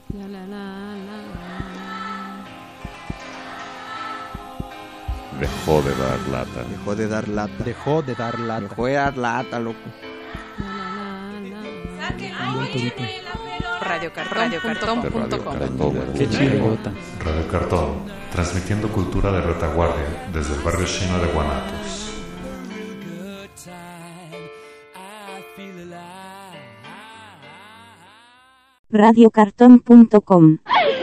La, la, la, la. Dejó de dar lata. Dejó de dar lata. Dejó de dar lata. Dejó de dar lata, loco. Radiocartón.com. Qué chirigota. Radio Cartón, transmitiendo cultura de retaguardia desde el barrio chino de Guanatos. Radiocartón.com.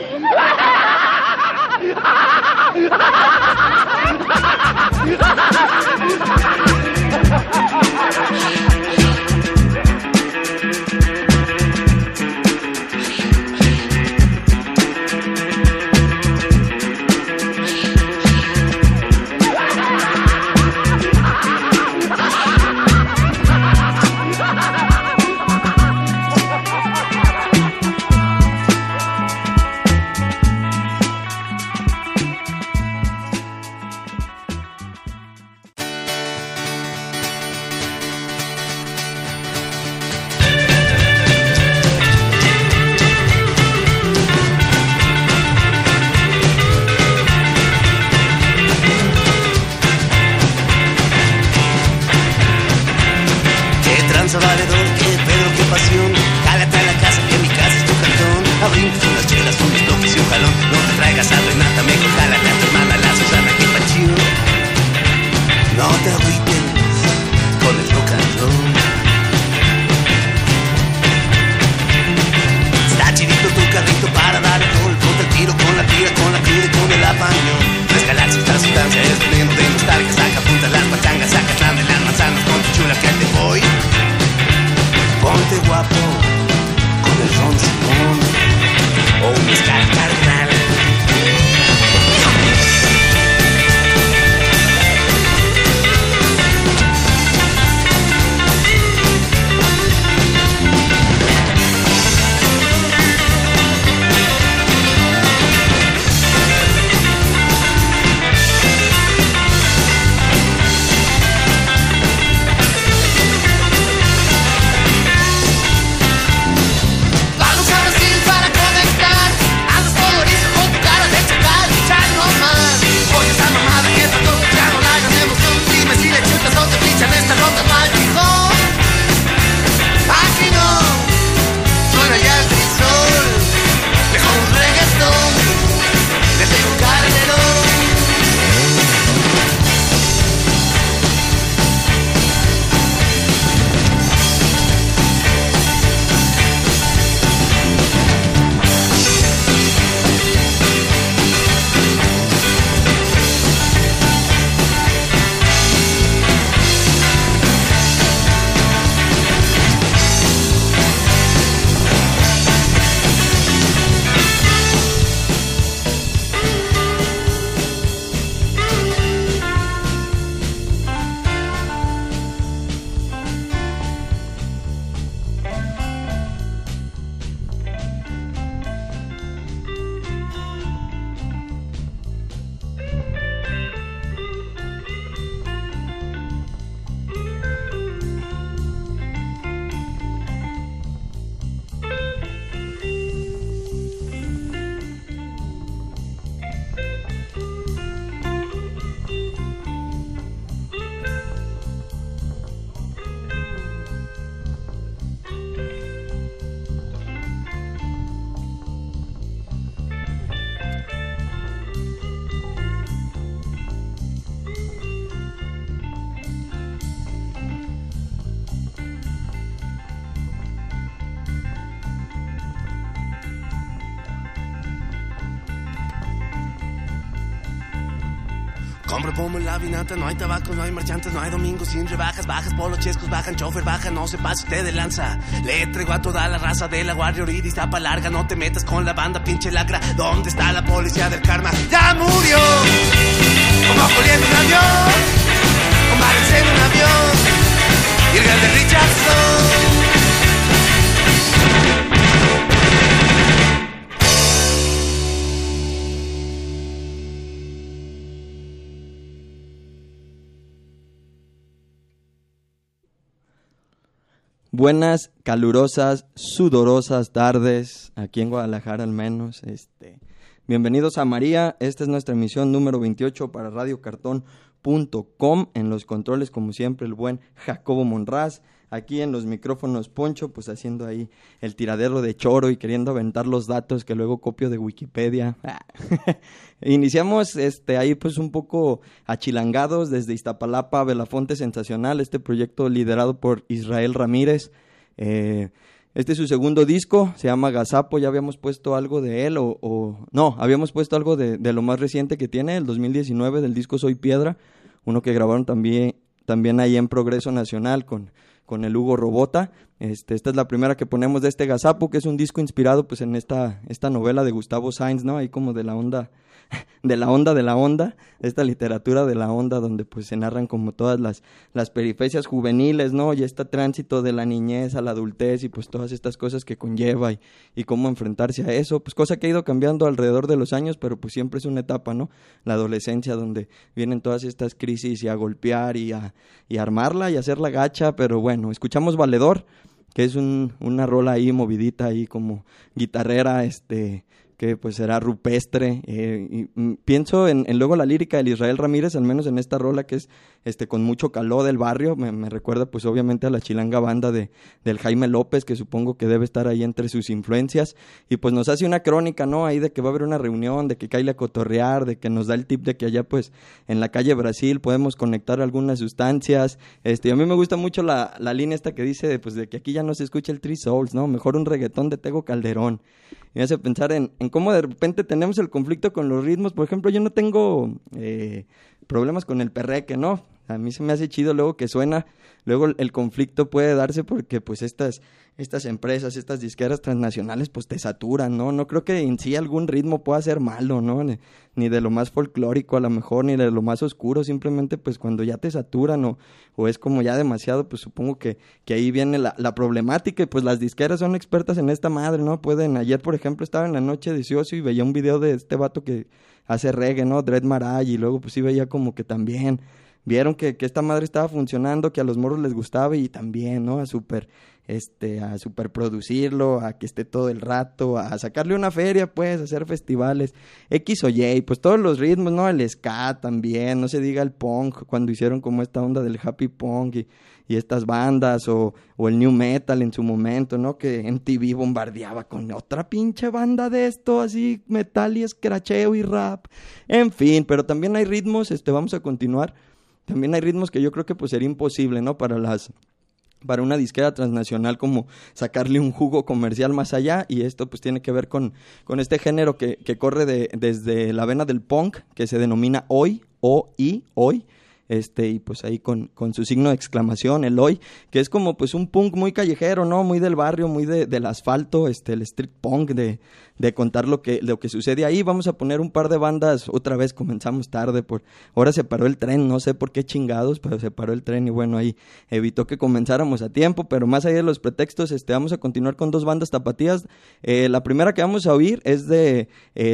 Compra pomo en la vinata, no hay tabacos, no hay marchantes, no hay domingos sin rebajas, bajas, polos, chescos, bajan, chofer, baja, no se pase usted de lanza. Le traigo a toda la raza de la Guardia Oriris, tapa larga, no te metas con la banda, pinche lacra. ¿Dónde está la policía del karma? ¡Ya murió! Como poliendo un avión, como bares en un avión, y el grande Richardson. Buenas, calurosas, sudorosas tardes, aquí en Guadalajara al menos. Bienvenidos a María, esta es nuestra emisión número 28 para radiocartón.com. En los controles, como siempre, el buen Jacobo Monraz. Aquí en los micrófonos Poncho, pues haciendo ahí el tiradero de choro y queriendo aventar los datos que luego copio de Wikipedia. Iniciamos ahí pues un poco achilangados desde Iztapalapa, Belafonte Sensacional, este proyecto liderado por Israel Ramírez. Este es su segundo disco, se llama Gazapo. Ya habíamos puesto algo de él no, habíamos puesto algo de lo más reciente que tiene, el 2019, del disco Soy Piedra, uno que grabaron también ahí en Progreso Nacional con el Hugo Robota. Esta es la primera que ponemos de este Gazapo, que es un disco inspirado pues en esta novela de Gustavo Sainz, ¿no? Ahí como de la onda, esta literatura de la onda, donde pues se narran como todas las peripecias juveniles, ¿no? Y este tránsito de la niñez a la adultez y pues todas estas cosas que conlleva y cómo enfrentarse a eso, pues cosa que ha ido cambiando alrededor de los años, pero pues siempre es una etapa, ¿no? La adolescencia, donde vienen todas estas crisis y a golpear y a armarla y a hacerla gacha. Pero bueno, escuchamos Valedor, que es una rola ahí movidita ahí como guitarrera, que pues será rupestre, y pienso en luego la lírica del Israel Ramírez, al menos en esta rola, que es con mucho caló del barrio. Me recuerda pues obviamente a la chilanga banda del Jaime López, que supongo que debe estar ahí entre sus influencias, y pues nos hace una crónica, ¿no? Ahí de que va a haber una reunión, de que cae a cotorrear, de que nos da el tip de que allá pues en la calle Brasil podemos conectar algunas sustancias. A mí me gusta mucho la línea esta que dice pues de que aquí ya no se escucha el Three Souls, ¿no? Mejor un reggaetón de Tego Calderón. Y me hace pensar en cómo de repente tenemos el conflicto con los ritmos. Por ejemplo, yo no tengo problemas con el perreque, ¿no? A mí se me hace chido luego que suena. Luego el conflicto puede darse porque pues estas empresas, estas disqueras transnacionales pues te saturan, ¿no? No creo que en sí algún ritmo pueda ser malo, ¿no? Ni de lo más folclórico a lo mejor, ni de lo más oscuro. Simplemente pues cuando ya te saturan o es como ya demasiado, pues supongo que ahí viene la problemática. Y pues las disqueras son expertas en esta madre, ¿no? Ayer por ejemplo estaba en la noche de ocio y veía un video de este vato que hace reggae, ¿no? Dread Maray, y luego pues sí veía como que también vieron que esta madre estaba funcionando, que a los morros les gustaba, y también, ¿no? A super producirlo, a que esté todo el rato, a sacarle una feria, pues, a hacer festivales, X o Y, pues todos los ritmos, ¿no? El ska también, no se diga el punk, cuando hicieron como esta onda del happy punk y estas bandas, o el new metal en su momento, ¿no? Que MTV bombardeaba con otra pinche banda de esto, así, metal y escracheo y rap, en fin. Pero también hay ritmos, vamos a continuar. También hay ritmos que yo creo que pues sería imposible, ¿no? Para una disquera transnacional como sacarle un jugo comercial más allá, y esto pues tiene que ver con este género que corre desde la vena del punk, que se denomina Oi, hoy, y pues ahí con su signo de exclamación, el hoy, que es como pues un punk muy callejero, ¿no? Muy del barrio, muy del asfalto, el street punk, de contar lo que sucede ahí. Vamos a poner un par de bandas. Otra vez comenzamos tarde, ahora se paró el tren, no sé por qué chingados, pero se paró el tren y bueno, ahí evitó que comenzáramos a tiempo. Pero más allá de los pretextos, vamos a continuar con dos bandas tapatías. La primera que vamos a oír es de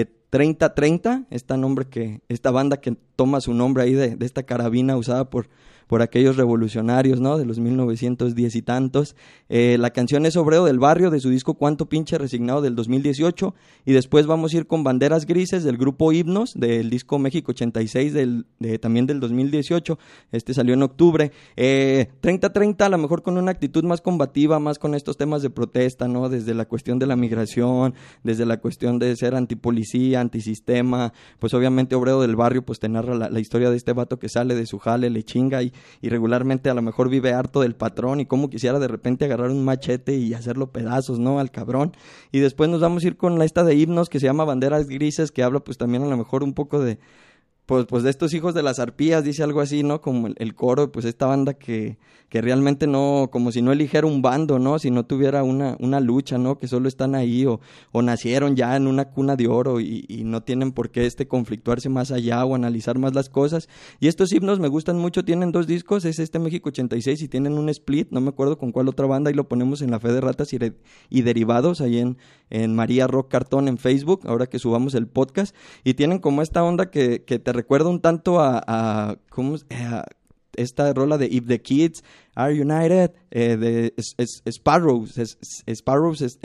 3030, esta banda que toma su nombre ahí de esta carabina usada por aquellos revolucionarios, ¿no? De los 1910 y tantos. La canción es Obrero del Barrio, de su disco Cuánto Pinche Resignado del 2018, y después vamos a ir con Banderas Grises del grupo Himnos, del disco México 86 también del 2018. Salió en octubre. 3030 a lo mejor con una actitud más combativa, más con estos temas de protesta, ¿no? Desde la cuestión de la migración, desde la cuestión de ser antipolicía, antisistema. Pues obviamente Obrero del Barrio pues te narra la historia de este vato que sale de su jale, le chinga y regularmente a lo mejor vive harto del patrón, y cómo quisiera de repente agarrar un machete y hacerlo pedazos, ¿no? Al cabrón. Y después nos vamos a ir con esta de Himnos, que se llama Banderas Grises, que habla pues también a lo mejor un poco de pues de estos hijos de las arpías, dice algo así, ¿no? Como el coro, pues esta banda que realmente no, como si no eligiera un bando, ¿no? Si no tuviera una lucha, ¿no? Que solo están ahí o nacieron ya en una cuna de oro y no tienen por qué conflictuarse más allá o analizar más las cosas. Y estos himnos me gustan mucho, tienen 2 discos, es México 86 y tienen un split, no me acuerdo con cuál otra banda, y lo ponemos en la Fe de Ratas y Derivados, ahí en María Rock Cartón en Facebook, ahora que subamos el podcast, y tienen como esta onda que te recuerda un tanto esta rola de If the Kids Are United, de Sparrows. Sparrows es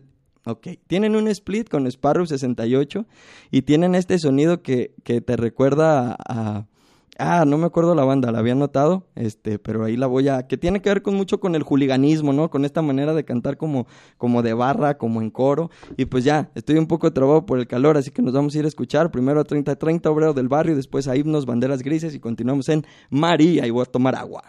ok, tienen un split con Sparrow 68 y tienen este sonido que te recuerda a no me acuerdo la banda, la había notado, pero ahí la voy a... que tiene que ver mucho con el juliganismo, ¿no? Con esta manera de cantar como de barra, como en coro. Y pues ya, estoy un poco trabado por el calor, así que nos vamos a ir a escuchar primero a 3030, Obrero del Barrio, después a Himnos, Banderas Grises y continuamos en María y voy a tomar agua.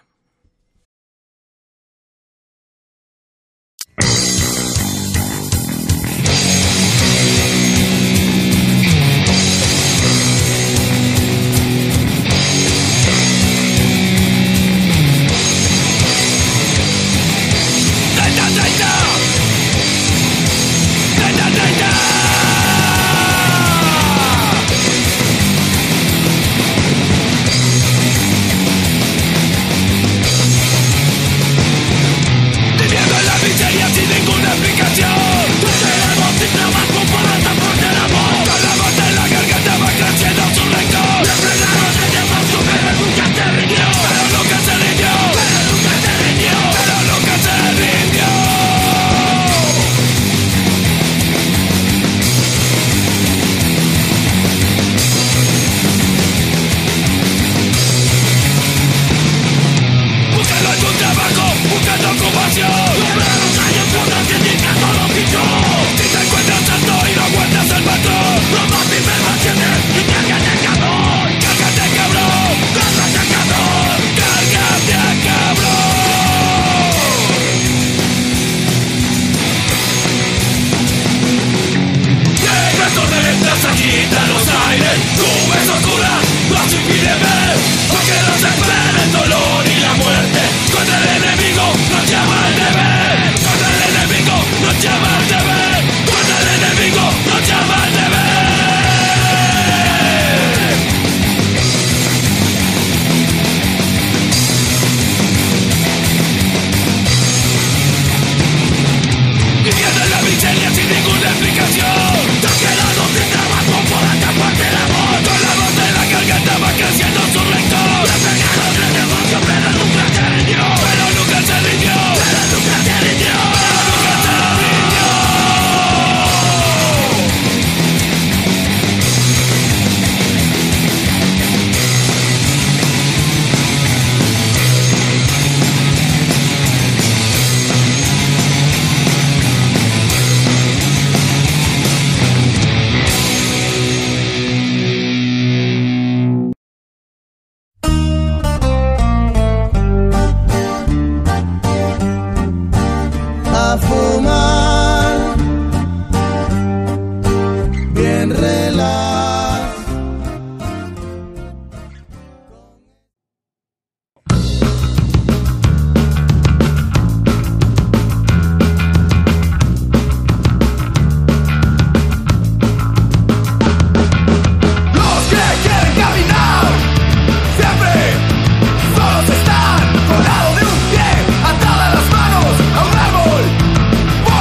Colado de un pie, atada las manos a un árbol.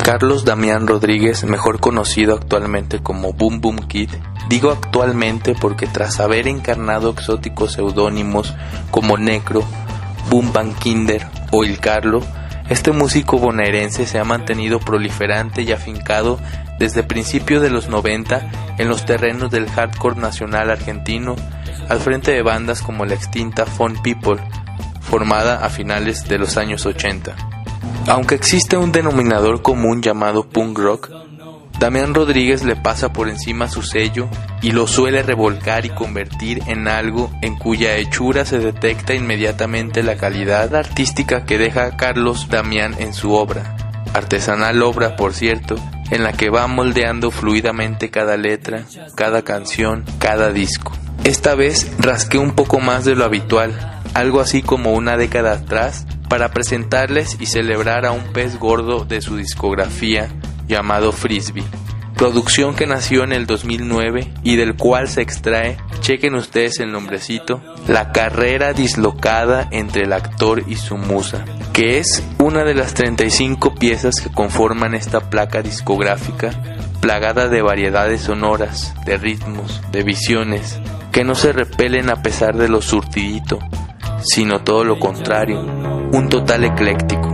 Carlos Damián Rodríguez, mejor conocido actualmente como Boom Boom Kid. Digo actualmente porque tras haber encarnado exóticos seudónimos como Necro, Boom Bang Kinder o Il Carlo, este músico bonaerense se ha mantenido proliferante y afincado desde principios de los 90 en los terrenos del hardcore nacional argentino, al frente de bandas como la extinta Fun People, formada a finales de los años 80. Aunque existe un denominador común llamado punk rock, Damián Rodríguez le pasa por encima su sello y lo suele revolcar y convertir en algo en cuya hechura se detecta inmediatamente la calidad artística que deja Carlos Damián en su obra. Artesanal obra, por cierto, en la que va moldeando fluidamente cada letra, cada canción, cada disco. Esta vez rasqué un poco más de lo habitual, algo así como una década atrás, para presentarles y celebrar a un pez gordo de su discografía llamado Frisbee, producción que nació en el 2009 y del cual se extrae, chequen ustedes el nombrecito, La carrera dislocada entre el actor y su musa, que es una de las 35 piezas que conforman esta placa discográfica, plagada de variedades sonoras, de ritmos, de visiones, que no se repelen a pesar de lo surtidito, sino todo lo contrario, un total ecléctico.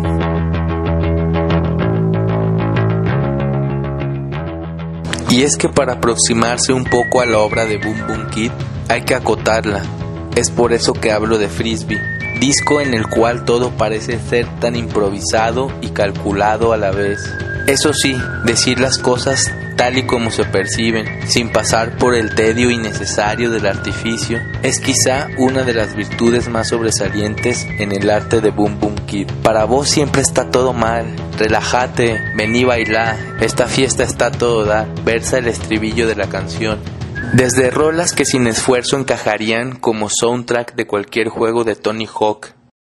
Y es que para aproximarse un poco a la obra de Boom Boom Kid hay que acotarla. Es por eso que hablo de Frisbee, disco en el cual todo parece ser tan improvisado y calculado a la vez. Eso sí, decir las cosas tal y como se perciben, sin pasar por el tedio innecesario del artificio, es quizá una de las virtudes más sobresalientes en el arte de Boom Boom Kid. Para vos siempre está todo mal, relájate, vení bailar, esta fiesta está todo dar, versa el estribillo de la canción. Desde rolas que sin esfuerzo encajarían como soundtrack de cualquier juego de Tony Hawk,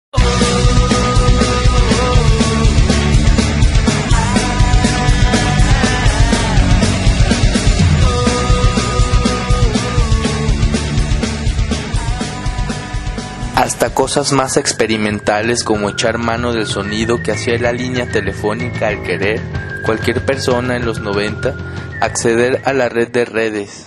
hasta cosas más experimentales como echar mano del sonido que hacía la línea telefónica al querer cualquier persona en los 90 acceder a la red de redes.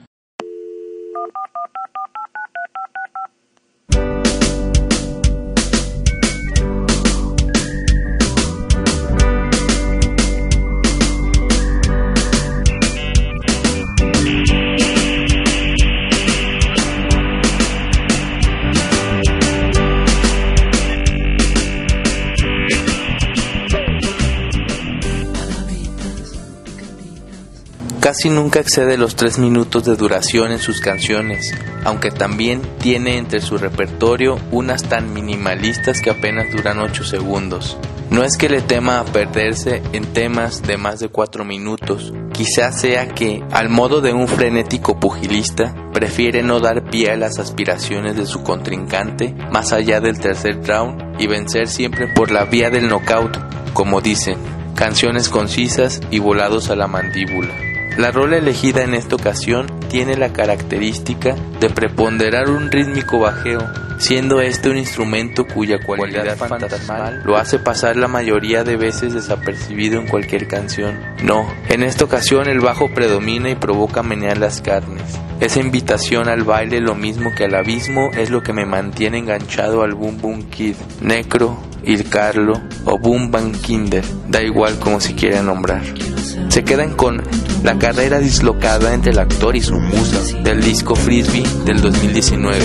Casi nunca excede los 3 minutos de duración en sus canciones, aunque también tiene entre su repertorio unas tan minimalistas que apenas duran 8 segundos. No es que le tema a perderse en temas de más de 4 minutos, quizás sea que, al modo de un frenético pugilista, prefiere no dar pie a las aspiraciones de su contrincante más allá del tercer round y vencer siempre por la vía del knockout, como dicen, canciones concisas y volados a la mandíbula. La rola elegida en esta ocasión tiene la característica de preponderar un rítmico bajeo, siendo este un instrumento cuya cualidad fantasmal lo hace pasar la mayoría de veces desapercibido en cualquier canción. No, en esta ocasión el bajo predomina y provoca menear las carnes. Esa invitación al baile, lo mismo que al abismo, es lo que me mantiene enganchado al Boom Boom Kid, Necro, Il Carlo o Boom Bang Kinder, da igual como se quiera nombrar. Se quedan con La carrera dislocada entre el actor y su musa, del disco Frisbee del 2019.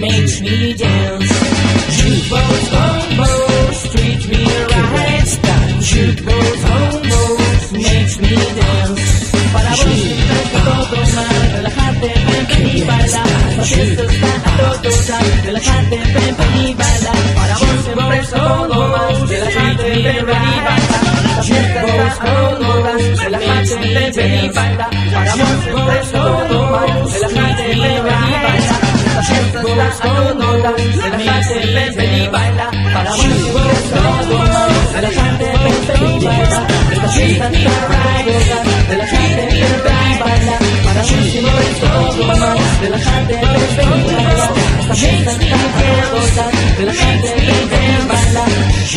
makes me dance. Jukebox, bombos, treat me right. Jukebox, bombos, makes me dance. Para vos siempre está todo mal, relájate, ven y baila. La fiesta está a todo dar, relájate, ven y baila. Para vos siempre está todo mal, relájate, ven y baila. La fiesta está a todo dar, relájate, ven y baila. Para vos siempre está todo mal, relájate, ven y baila. La fiesta está a todo dar, relájate, ven y baila. Para vos siempre está todo mal, relájate, ven y baila. La fiesta está a todo dar, relájate, ven y baila. Para vos siempre está todo mal, relájate, ven y baila. La fiesta está a todo dar, relájate, ven y baila.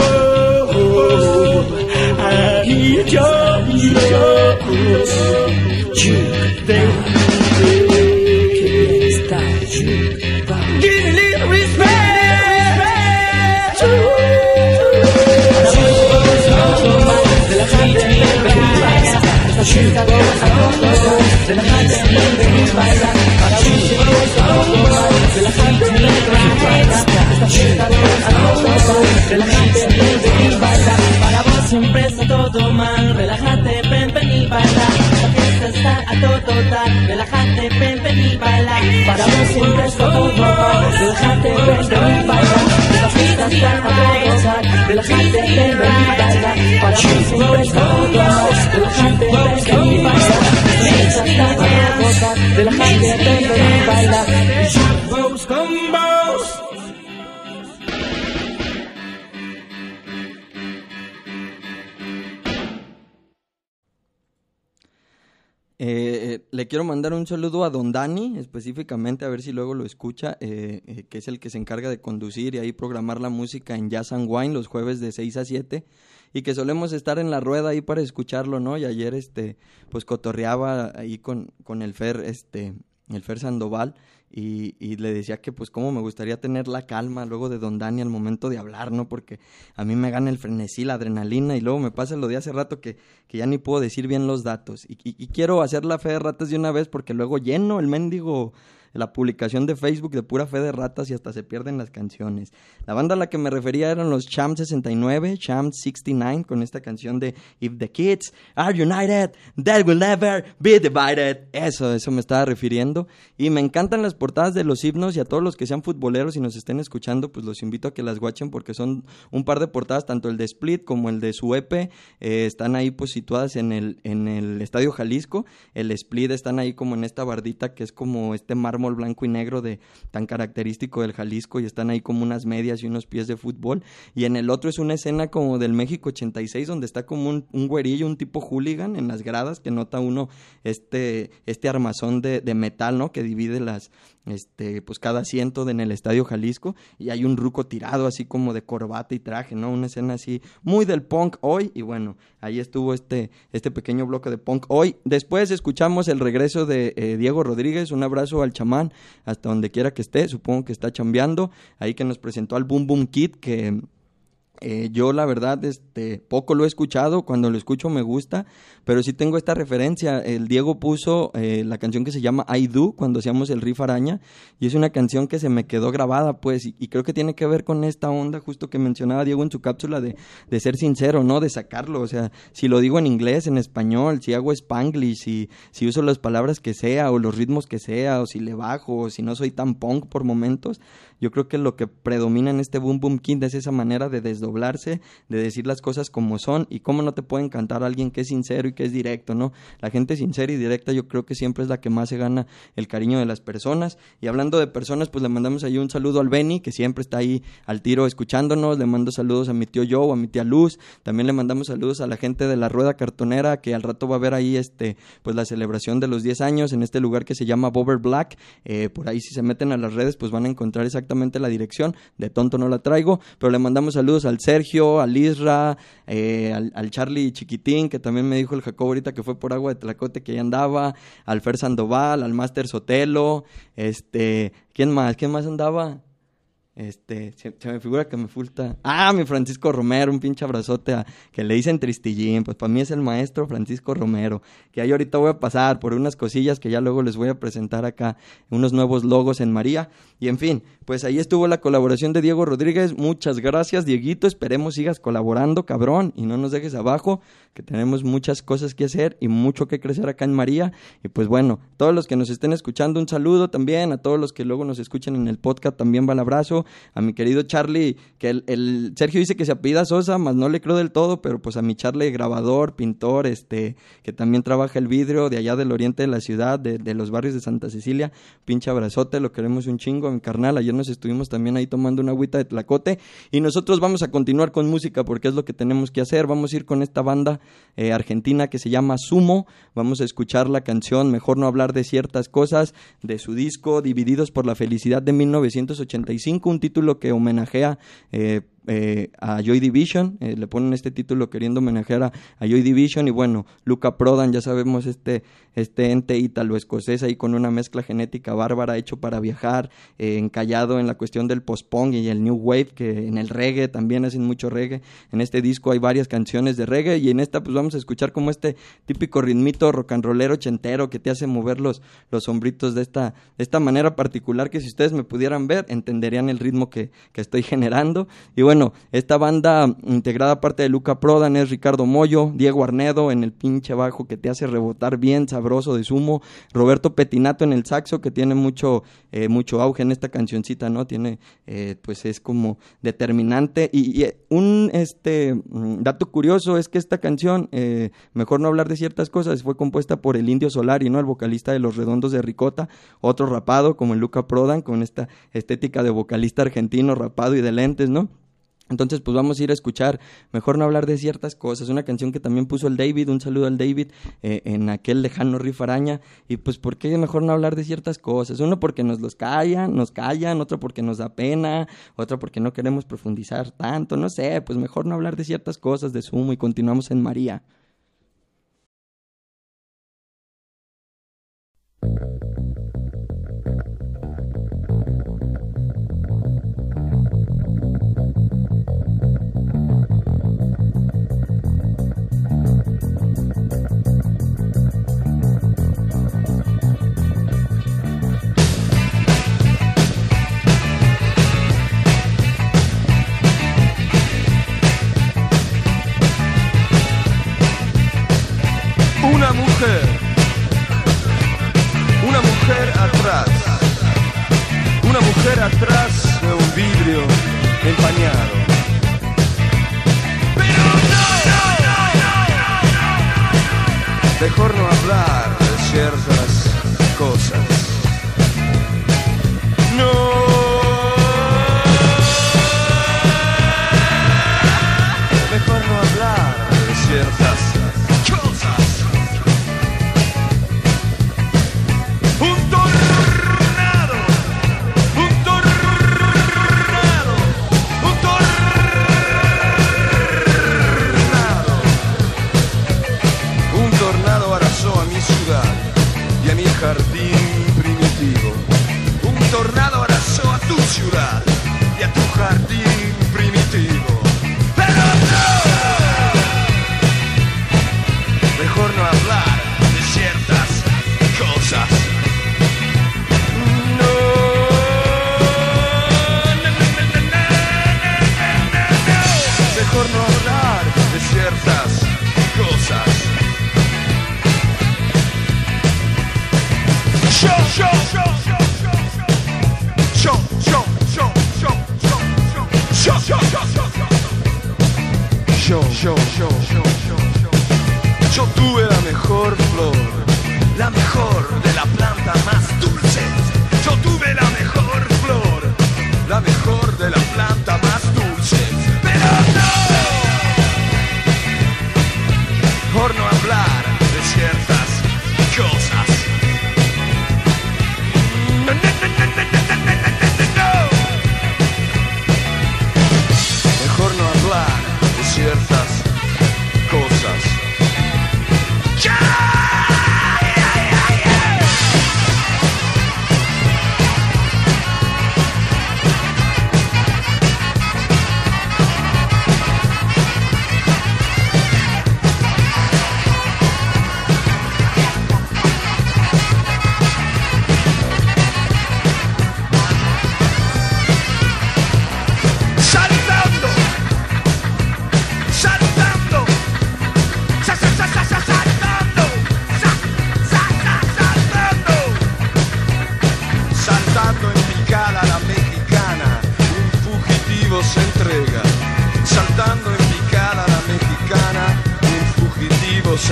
Para vos siempre está todo mal, relájate, ven y baila. La fiesta está a todo dar, relájate, ven y baila. Para vos siempre está todo mal, relájate, ven y baila. La fiesta está a todo dar, relájate, ven y baila. Para vos siempre está todo mal, relájate, ven y baila. La fiesta está a todo dar, relájate, ven y baila. Jukebox combos. Le quiero mandar un saludo a Don Dani, específicamente, a ver si luego lo escucha, que es el que se encarga de conducir y ahí programar la música en Jazz and Wine los jueves de 6 a 7, y que solemos estar en la rueda ahí para escucharlo, ¿no? Y ayer, pues cotorreaba ahí con el Fer Sandoval, y le decía que pues cómo me gustaría tener la calma luego de Don Dani al momento de hablar, ¿no? Porque a mí me gana el frenesí, la adrenalina, y luego me pasa lo de hace rato que ya ni puedo decir bien los datos, y quiero hacer la fe de ratas de una vez porque luego lleno el mendigo la publicación de Facebook de pura fe de ratas y hasta se pierden las canciones. La banda a la que me refería eran los Champs 69, Champs 69, con esta canción de If the Kids Are United, They Will Never Be Divided. Eso me estaba refiriendo. Y me encantan las portadas de los himnos, y a todos los que sean futboleros y nos estén escuchando, pues los invito a que las watchen porque son un par de portadas, tanto el de Split como el de su EP, están ahí pues situadas en el Estadio Jalisco. El Split están ahí como en esta bardita que es como este mármol blanco y negro tan característico del Jalisco, y están ahí como unas medias y unos pies de fútbol, y en el otro es una escena como del México 86 donde está como un güerillo, un tipo hooligan en las gradas, que nota uno este armazón de metal, ¿no? Que divide pues cada asiento en el Estadio Jalisco, y hay un ruco tirado así como de corbata y traje, ¿no? Una escena así muy del punk hoy, y bueno, ahí estuvo este pequeño bloque de punk hoy. Después escuchamos el regreso de Diego Rodríguez, un abrazo al chamán hasta donde quiera que esté, supongo que está chambeando, ahí que nos presentó al Boom Boom Kid, que yo la verdad poco lo he escuchado, cuando lo escucho me gusta, pero sí tengo esta referencia. El Diego puso la canción que se llama I Do cuando hacíamos el riff araña, y es una canción que se me quedó grabada pues, y creo que tiene que ver con esta onda justo que mencionaba Diego en su cápsula de ser sincero, ¿no? De sacarlo, o sea, si lo digo en inglés, en español, si hago Spanglish, si uso las palabras que sea o los ritmos que sea, o si le bajo, o si no soy tan punk por momentos, yo creo que lo que predomina en este Boom Boom Kid es esa manera de desdoblarse, de decir las cosas como son, y cómo no te puede encantar a alguien que es sincero y que es directo, ¿no? La gente sincera y directa yo creo que siempre es la que más se gana el cariño de las personas. Y hablando de personas, pues le mandamos ahí un saludo al Benny, que siempre está ahí al tiro escuchándonos. Le mando saludos a mi tío Joe, a mi tía Luz. También le mandamos saludos a la gente de la Rueda Cartonera, que al rato va a ver ahí pues la celebración de los 10 años en este lugar que se llama Bober Black. Por ahí si se meten a las redes pues van a encontrar exactamente la dirección, de tonto no la traigo, pero le mandamos saludos al Sergio, al Isra, al Charlie Chiquitín, que también me dijo el Jacobo ahorita que fue por Agua de Tlacote que ya andaba, al Fer Sandoval, al Master Sotelo, ¿quién más andaba? Se me figura que me falta... mi Francisco Romero, un pinche abrazote que le dicen Tristillín. Pues para mí es el maestro Francisco Romero, que ahí ahorita voy a pasar por unas cosillas que ya luego les voy a presentar acá, unos nuevos logos en María. Y en fin, pues ahí estuvo la colaboración de Diego Rodríguez. Muchas gracias, Dieguito, esperemos sigas colaborando, cabrón, y no nos dejes abajo, que tenemos muchas cosas que hacer y mucho que crecer acá en María. Y pues bueno, todos los que nos estén escuchando, un saludo también, a todos los que luego nos escuchan en el podcast también va el abrazo. A mi querido Charlie, que el Sergio dice que se apellida Sosa, más no le creo del todo, pero pues a mi Charlie, grabador, pintor, que también trabaja el vidrio de allá del oriente de la ciudad, de los barrios de Santa Cecilia, pinche abrazote, lo queremos un chingo, a mi carnal. Ayer nos estuvimos también ahí tomando una agüita de tlacote y nosotros vamos a continuar con música porque es lo que tenemos que hacer. Vamos a ir con esta banda argentina que se llama Sumo. Vamos a escuchar la canción Mejor no hablar de ciertas cosas de su disco Divididos por la felicidad de 1985, un título que homenajea a Joy Division, le ponen este título queriendo homenajear a Joy Division. Y bueno, Luca Prodan, ya sabemos, este ente ítalo-escocés ahí con una mezcla genética bárbara, hecho para viajar, encallado en la cuestión del post-punk y el new wave, que en el reggae también hacen mucho reggae. En este disco hay varias canciones de reggae y en esta pues vamos a escuchar como este típico ritmito rock and rollero ochentero que te hace mover los hombritos de esta manera particular, que si ustedes me pudieran ver entenderían el ritmo que estoy generando. Y bueno, esta banda integrada aparte de Luca Prodan es Ricardo Mollo, Diego Arnedo en el pinche bajo que te hace rebotar bien sabroso de Sumo, Roberto Petinato en el saxo que tiene mucho auge en esta cancioncita, ¿no? Tiene, pues es como determinante y un dato curioso es que esta canción, Mejor no hablar de ciertas cosas, fue compuesta por el Indio Solari, ¿no? El vocalista de Los Redondos de Ricota, otro rapado como el Luca Prodan con esta estética de vocalista argentino rapado y de lentes, ¿no? Entonces pues vamos a ir a escuchar Mejor no hablar de ciertas cosas, una canción que también puso el David, un saludo al David, en aquel lejano Riff Araña. Y pues ¿por qué mejor no hablar de ciertas cosas? Uno porque nos callan, otro porque nos da pena, otro porque no queremos profundizar tanto, no sé, pues mejor no hablar de ciertas cosas de Sumo y continuamos en María. Una mujer atrás de un vidrio empañado. Pero no. Mejor no hablar de ciertas cosas. No. Mejor no hablar de ciertas cosas. Y a mi jardín primitivo. Un tornado arrasó a tu ciudad y a tu jardín primitivo. Pero no, mejor no hablar de ciertas cosas. No, mejor no hablar de ciertas cosas. Show!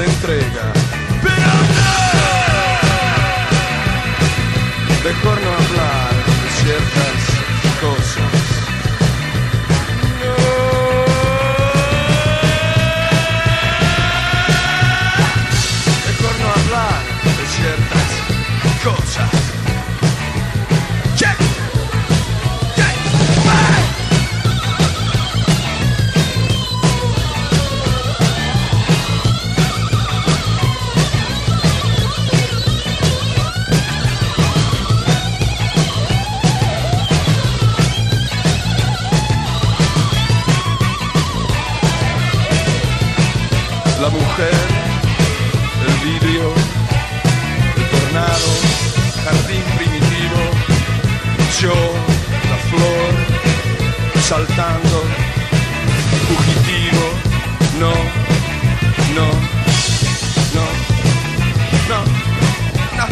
entrega. Pero no, mejor no hablar de ciertas cosas. Mejor no hablar de ciertas cosas. Check. Check. Bye. La mujer, el vidrio, el tornado, jardín primitivo, yo, la flor, saltando, fugitivo, no, no, no, no, no.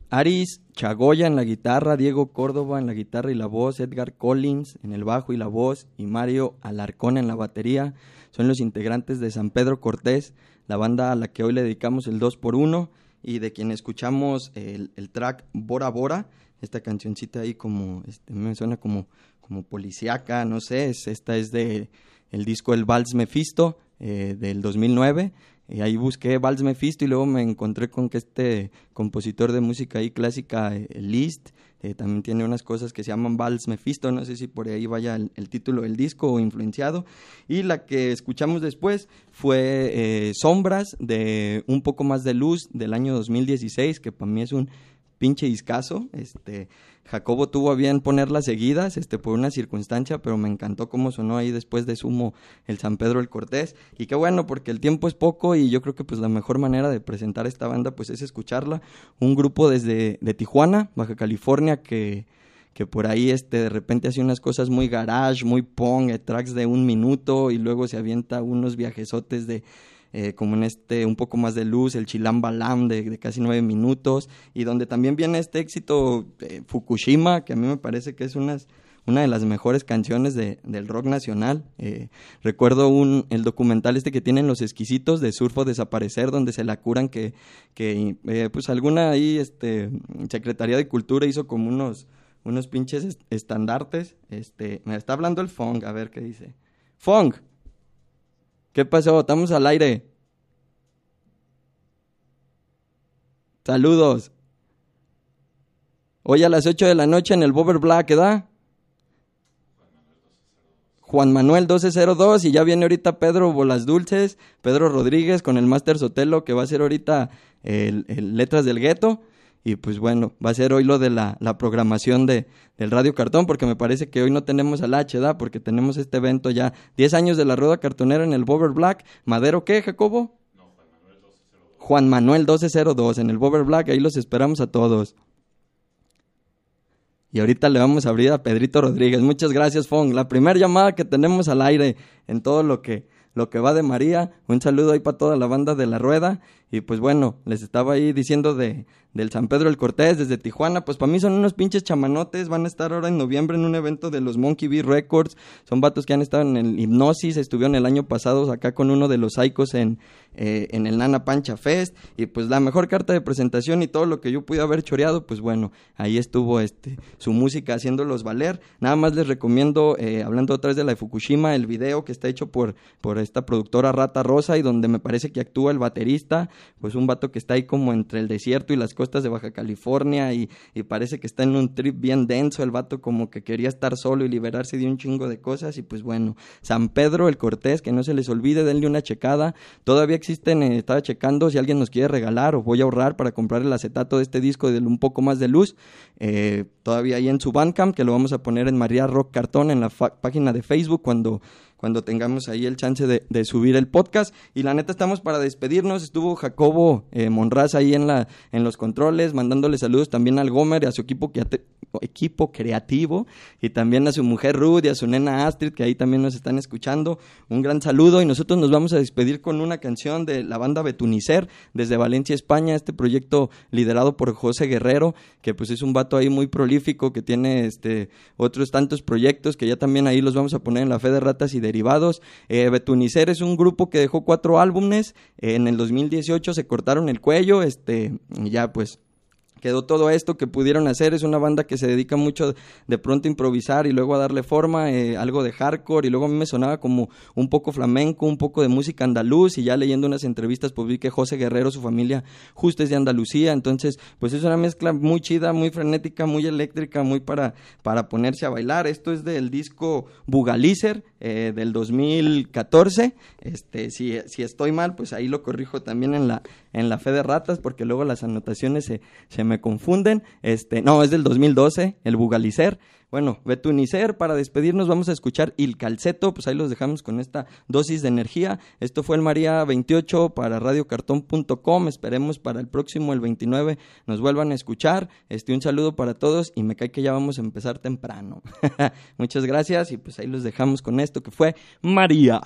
Aris Chagoya en la guitarra, Diego Córdoba en la guitarra y la voz, Edgar Collins en el bajo y la voz y Mario Alarcón en la batería. Son los integrantes de San Pedro Cortés, la banda a la que hoy le dedicamos el 2x1 y de quien escuchamos el track Bora Bora, esta cancioncita ahí como, me suena como policíaca, no sé, esta es de el disco El Vals Mephisto del 2009. Ahí busqué Vals Mephisto y luego me encontré con que este compositor de música ahí clásica, Liszt, también tiene unas cosas que se llaman Vals Mephisto, no sé si por ahí vaya el título del disco o influenciado. Y la que escuchamos después fue Sombras, de Un Poco Más de Luz, del año 2016, que para mí es un pinche discazo. Jacobo tuvo a bien ponerlas seguidas por una circunstancia, pero me encantó cómo sonó ahí después de Sumo el San Pedro el Cortés. Y qué bueno, porque el tiempo es poco y yo creo que pues la mejor manera de presentar esta banda pues es escucharla. Un grupo de Tijuana, Baja California, que por ahí de repente hace unas cosas muy garage, muy punk, tracks de 1 minuto y luego se avienta unos viajesotes de como en Un Poco Más de Luz, el Chilam Balam de casi 9 minutos, y donde también viene este éxito Fukushima, que a mí me parece que es una de las mejores canciones del rock nacional. Recuerdo el documental que tienen Los Exquisitos de Surf o Desaparecer, donde se la curan que pues alguna ahí Secretaría de Cultura hizo como unos pinches estandartes. Me está hablando el Fong, a ver qué dice. Fong, ¿qué pasó? Estamos al aire. Saludos. Hoy a las 8 de la noche en el Bober Black, ¿verdad? Juan Manuel 1202, y ya viene ahorita Pedro Bolas Dulces, Pedro Rodríguez con el Máster Sotelo, que va a ser ahorita el Letras del Gueto. Y pues bueno, va a ser hoy lo de la programación del Radio Cartón, porque me parece que hoy no tenemos al H, ¿da? Porque tenemos este evento ya, 10 años de la Rueda Cartonera en el Bober Black. ¿Madero qué, Jacobo? No, Juan Manuel 1202 en el Bober Black, ahí los esperamos a todos. Y ahorita le vamos a abrir a Pedrito Rodríguez. Muchas gracias, Fong. La primera llamada que tenemos al aire en todo lo que va de María. Un saludo ahí para toda la banda de La Rueda. Y pues bueno, les estaba ahí diciendo del San Pedro el Cortés desde Tijuana. Pues para mí son unos pinches chamanotes. Van a estar ahora en noviembre en un evento de los Monkey Bee Records. Son vatos que han estado en el Hipnosis. Estuvieron el año pasado acá con uno de los Psychos en el Nana Pancha Fest. Y pues la mejor carta de presentación y todo lo que yo pude haber choreado, pues bueno, ahí estuvo su música haciéndolos valer. Nada más les recomiendo, hablando otra vez de la de Fukushima, el video que está hecho por esta productora Rata Rosa, y donde me parece que actúa el baterista, pues un vato que está ahí como entre el desierto y las costas de Baja California, y parece que está en un trip bien denso, el vato como que quería estar solo y liberarse de un chingo de cosas. Y pues bueno, San Pedro el Cortés, que no se les olvide, denle una checada. Todavía existen, estaba checando si alguien nos quiere regalar, o voy a ahorrar para comprar el acetato de este disco de Un Poco Más de Luz, todavía ahí en su Bandcamp, que lo vamos a poner en María Rock Cartón en la página de Facebook cuando tengamos ahí el chance de subir el podcast. Y la neta estamos para despedirnos. Estuvo Jacobo Monraz ahí en los controles, mandándole saludos también al Gomer y a su equipo creativo, y también a su mujer Ruth y a su nena Astrid, que ahí también nos están escuchando. Un gran saludo, y nosotros nos vamos a despedir con una canción de la banda Betunicer desde Valencia, España, este proyecto liderado por José Guerrero, que pues es un vato ahí muy prolífico, que tiene otros tantos proyectos que ya también ahí los vamos a poner en la Fe de Ratas y Derivados. Betunicer es un grupo que dejó 4 álbumes, en el 2018 se cortaron el cuello, y ya pues quedó todo esto que pudieron hacer. Es una banda que se dedica mucho de pronto a improvisar y luego a darle forma, algo de hardcore, y luego a mí me sonaba como un poco flamenco, un poco de música andaluz, y ya leyendo unas entrevistas pues vi que José Guerrero, su familia justo es de Andalucía. Entonces pues es una mezcla muy chida, muy frenética, muy eléctrica, muy para ponerse a bailar. Esto es del disco Bugalizer del 2014. Si estoy mal, pues ahí lo corrijo también en la Fe de Ratas, porque luego las anotaciones se me confunden. No, es del 2012, el Bugalicer. Bueno, Betunicer, para despedirnos vamos a escuchar Il Calceto, pues ahí los dejamos con esta dosis de energía. Esto fue el María 28 para radiocartón.com. Esperemos para el próximo, el 29, nos vuelvan a escuchar. Un saludo para todos, y me cae que ya vamos a empezar temprano. Muchas gracias, y pues ahí los dejamos con esto que fue María.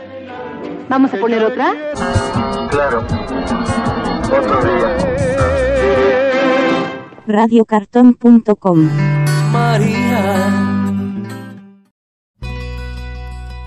¿Vamos a poner otra? Claro. Otro día. Radiocartón.com. María.